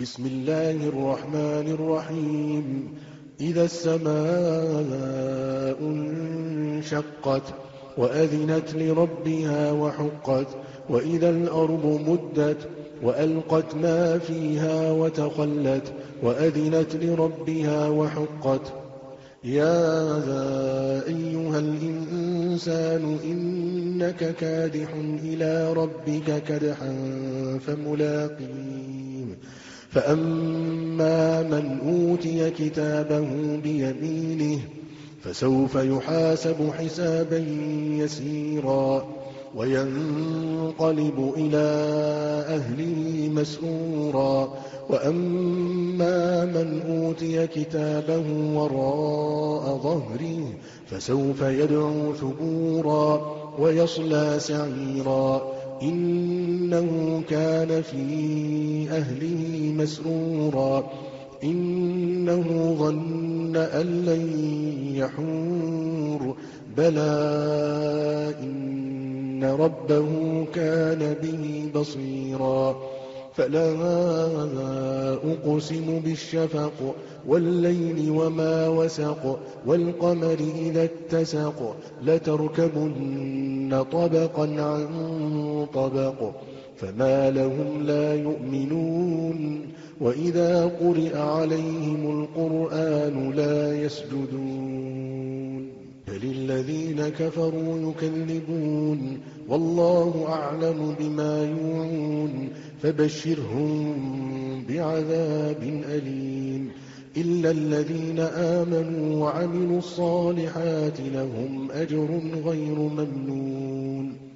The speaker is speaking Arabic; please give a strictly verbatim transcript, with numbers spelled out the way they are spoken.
بسم الله الرحمن الرحيم إذا السماء انشقت وأذنت لربها وحقت وإذا الأرض مدت وألقت ما فيها وتخلت وأذنت لربها وحقت يا أيها الإنسان إنك كادح إلى ربك كدحا فملاقيه فأما من أوتي كتابه بيمينه فسوف يحاسب حسابا يسيرا وينقلب إلى أهله مسرورا وأما من أوتي كتابه وراء ظهره فسوف يدعو ثبورا ويصلى سعيرا إنه كان في أهله مسرورا إنه ظن أن لن يحور بلى إن ربه كان به بصيرا فلا أقسم بالشفق والليل وما وسق والقمر إذا اتسق لتركبن طبقا عن طبق فما لهم لا يؤمنون وإذا قرئ عليهم القرآن لا يسجدون بل الذين كفروا يكذبون والله أعلم بما يوعون فبشرهم بعذاب أليم إلا الذين آمنوا وعملوا الصالحات لهم أجر غير ممنون